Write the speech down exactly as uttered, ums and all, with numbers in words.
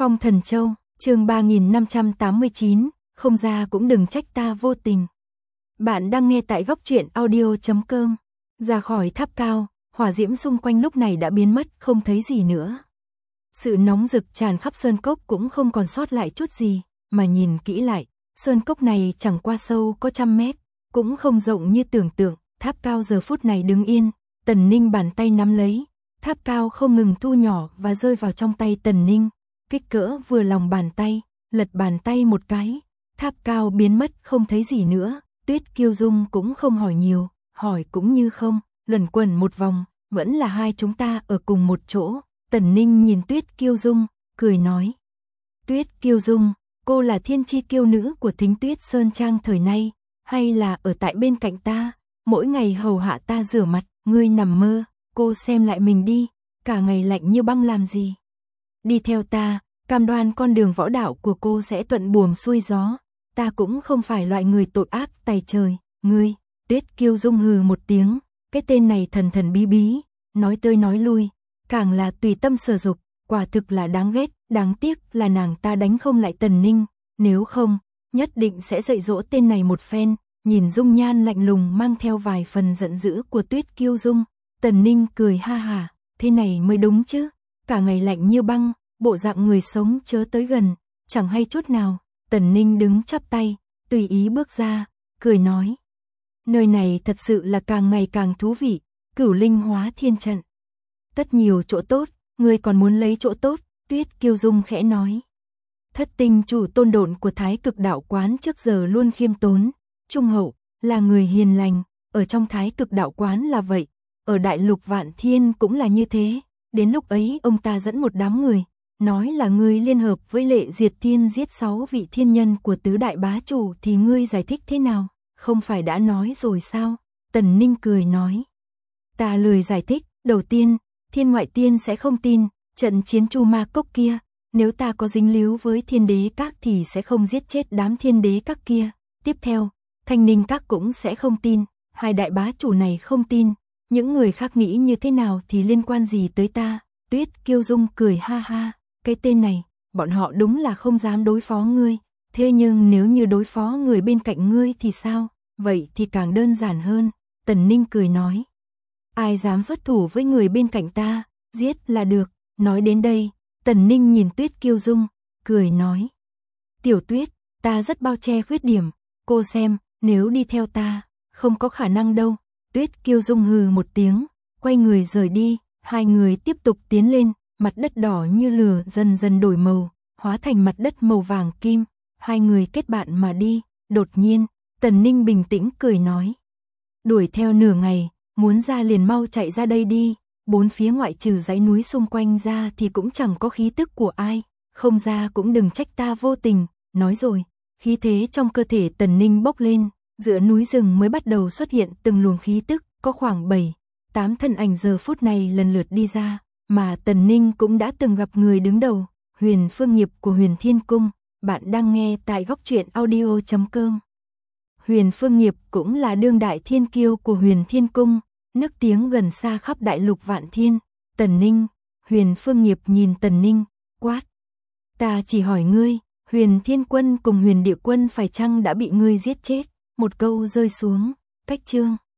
Phong Thần Châu, chương ba nghìn năm trăm tám mươi chín, không ra cũng đừng trách ta vô tình. Bạn đang nghe tại góc truyện audio chấm com. Ra khỏi tháp cao, hỏa diễm xung quanh lúc này đã biến mất, không thấy gì nữa. Sự nóng rực tràn khắp sơn cốc cũng không còn sót lại chút gì, mà nhìn kỹ lại, sơn cốc này chẳng qua sâu có trăm mét, cũng không rộng như tưởng tượng. Tháp cao giờ phút này đứng yên, Tần Ninh bàn tay nắm lấy, tháp cao không ngừng thu nhỏ và rơi vào trong tay Tần Ninh, kích cỡ vừa lòng bàn tay, lật bàn tay một cái, tháp cao biến mất không thấy gì nữa. Tuyết Kiêu Dung cũng không hỏi nhiều, hỏi cũng như không, luẩn quẩn một vòng, vẫn là hai chúng ta ở cùng một chỗ. Tần Ninh nhìn Tuyết Kiêu Dung, cười nói: Tuyết Kiêu Dung, cô là thiên chi kiêu nữ của Thính Tuyết Sơn Trang thời nay, hay là ở tại bên cạnh ta, mỗi ngày hầu hạ ta rửa mặt? Ngươi nằm mơ, cô xem lại mình đi, cả ngày lạnh như băng làm gì? Đi theo ta, cam đoan con đường võ đạo của cô sẽ thuận buồm xuôi gió. Ta cũng không phải loại người tội ác tày trời. Ngươi, Tuyết Kiêu Dung hừ một tiếng, cái tên này thần thần bí bí, nói tới nói lui, càng là tùy tâm sở dục, quả thực là đáng ghét. Đáng tiếc là nàng ta đánh không lại Tần Ninh, nếu không, nhất định sẽ dạy dỗ tên này một phen. Nhìn dung nhan lạnh lùng mang theo vài phần giận dữ của Tuyết Kiêu Dung, Tần Ninh cười ha hả, thế này mới đúng chứ, cả ngày lạnh như băng, bộ dạng người sống chớ tới gần, chẳng hay chút nào. Tần Ninh đứng chắp tay, tùy ý bước ra, cười nói: nơi này thật sự là càng ngày càng thú vị, Cửu Linh Hóa Thiên Trận. Tất nhiều chỗ tốt, ngươi còn muốn lấy chỗ tốt? Tuyết Kiêu Dung khẽ nói. Thất tinh chủ tôn độn của Thái Cực Đạo Quán trước giờ luôn khiêm tốn, trung hậu, là người hiền lành, ở trong Thái Cực Đạo Quán là vậy, ở Đại Lục Vạn Thiên cũng là như thế. Đến lúc ấy ông ta dẫn một đám người, nói là ngươi liên hợp với Lệ Diệt Thiên giết sáu vị thiên nhân của tứ đại bá chủ, thì ngươi giải thích thế nào? Không phải đã nói rồi sao? Tần Ninh cười nói. Ta lười giải thích. Đầu tiên, Thiên Ngoại Tiên sẽ không tin, trận chiến Chu Ma Cốc kia, nếu ta có dính líu với Thiên Đế Các thì sẽ không giết chết đám Thiên Đế Các kia. Tiếp theo, Thanh Ninh Các cũng sẽ không tin, hai đại bá chủ này không tin, những người khác nghĩ như thế nào thì liên quan gì tới ta? Tuyết Kiêu Dung cười ha ha, cái tên này, bọn họ đúng là không dám đối phó ngươi, thế nhưng nếu như đối phó người bên cạnh ngươi thì sao? Vậy thì càng đơn giản hơn. Tần Ninh cười nói, ai dám xuất thủ với người bên cạnh ta, giết là được. Nói đến đây, Tần Ninh nhìn Tuyết Kiêu Dung, cười nói: Tiểu Tuyết, ta rất bao che khuyết điểm, cô xem, nếu đi theo ta, không có khả năng đâu. Tuyết Kiêu Dung hừ một tiếng, quay người rời đi. Hai người tiếp tục tiến lên, mặt đất đỏ như lửa dần dần đổi màu, hóa thành mặt đất màu vàng kim. Hai người kết bạn mà đi. Đột nhiên, Tần Ninh bình tĩnh cười nói: đuổi theo nửa ngày, muốn ra liền mau chạy ra đây đi. Bốn phía ngoại trừ dãy núi xung quanh ra thì cũng chẳng có khí tức của ai, không ra cũng đừng trách ta vô tình. Nói rồi, khí thế trong cơ thể Tần Ninh bốc lên, giữa núi rừng mới bắt đầu xuất hiện từng luồng khí tức, có khoảng bảy, tám thân ảnh giờ phút này lần lượt đi ra, mà Tần Ninh cũng đã từng gặp người đứng đầu, Huyền Phương Nghiệp của Huyền Thiên Cung. Bạn đang nghe tại góc truyện audio chấm com. Huyền Phương Nghiệp cũng là đương đại thiên kiêu của Huyền Thiên Cung, nức tiếng gần xa khắp Đại Lục Vạn Thiên. Tần Ninh, Huyền Phương Nghiệp nhìn Tần Ninh, quát: ta chỉ hỏi ngươi, Huyền Thiên Quân cùng Huyền Địa Quân phải chăng đã bị ngươi giết chết? Một câu rơi xuống, cách chương.